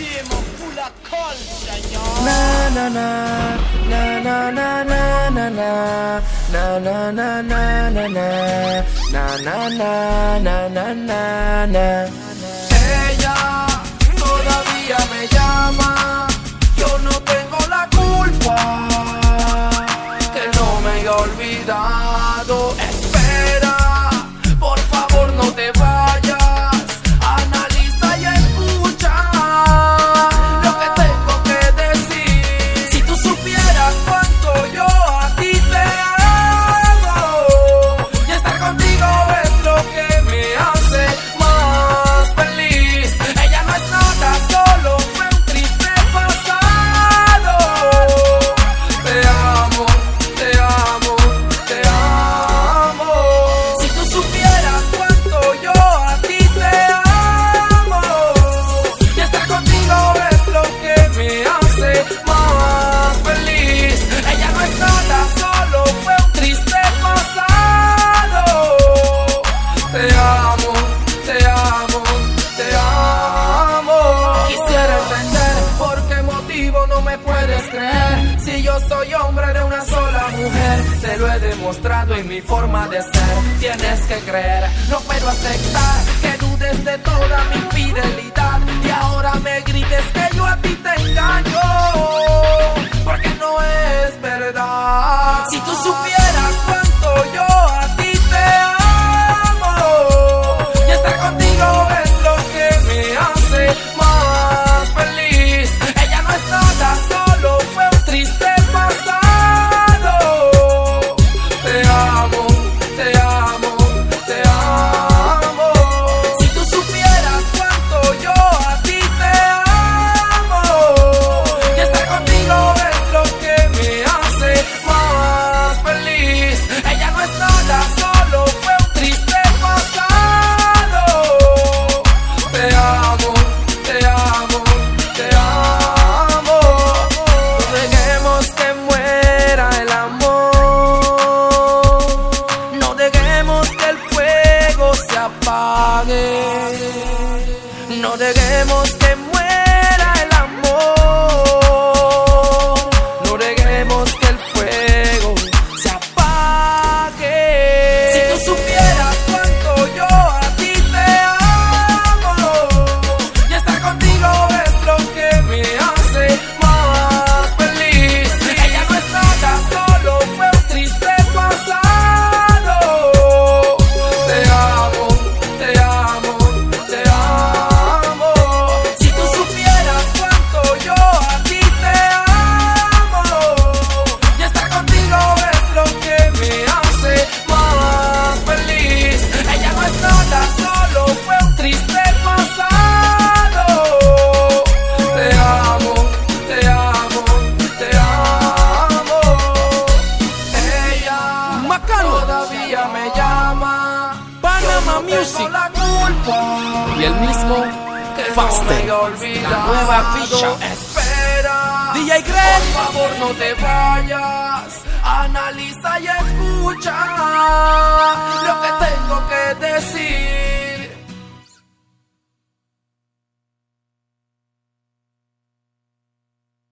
Massimo Pula Colcha, Na na na na na na na na na na na na na na na na na na na. Ella todavía me llama, yo no tengo la culpa, que no me haya olvidado. Espera, por favor no te vayas, analiza y escucha lo que tengo que decir. Si tú supieras cuánto yo a ti te amo, y estar contigo es lo que me hace más feliz. Ella no es nada, solo fue un triste pasado. Te amo, te amo, te amo. Si tú supieras cuánto yo a ti te amo, y estar contigo es lo que me hace más feliz. Ella no es nada, solo fue un triste pasado. Te amo, te amo, te amo. Quisiera entender por qué motivo no me puedes creer. Si yo soy hombre de una sola mujer, te lo he demostrado en mi forma de ser. Tienes que creer, no puedo aceptar que dudes de toda mi fidelidad y ahora me grites que yo a ti te engaño, porque no es verdad. Si tú supieras cuánto yo a ti te amo, y estar contigo es lo que me hace más feliz. Ella no es nada, solo fue un triste pasado. Te amo, te amo, te amo. Si tú supieras cuánto yo a ti te amo, y estar contigo es lo que me hace más feliz. Ella no es nada, solo fue un triste pasado. Te amo, te amo, te amo. No dejemos que muera el amor, no dejemos que el fuego se apague, no dejemos que muera el amor, no dejemos que el fuego se apague. Si tú supieras cuánto yo a ti te amo, y estar contigo es lo que me hace más feliz. Ella no es nada, solo fue un triste pasado. Te amo, te amo, te amo. Si tú supieras cuánto yo a ti te amo, y estar contigo es lo que me hace más feliz. Ella no es nada, solo fue un triste pasado. Te amo, te amo, te amo. Ella todavía me llama, Panama yo no Music. tengo la culpa, Y el mismo que Faster, no me haya olvidado. la nueva ficha. Espera, DJ por Greg. favor no te vayas,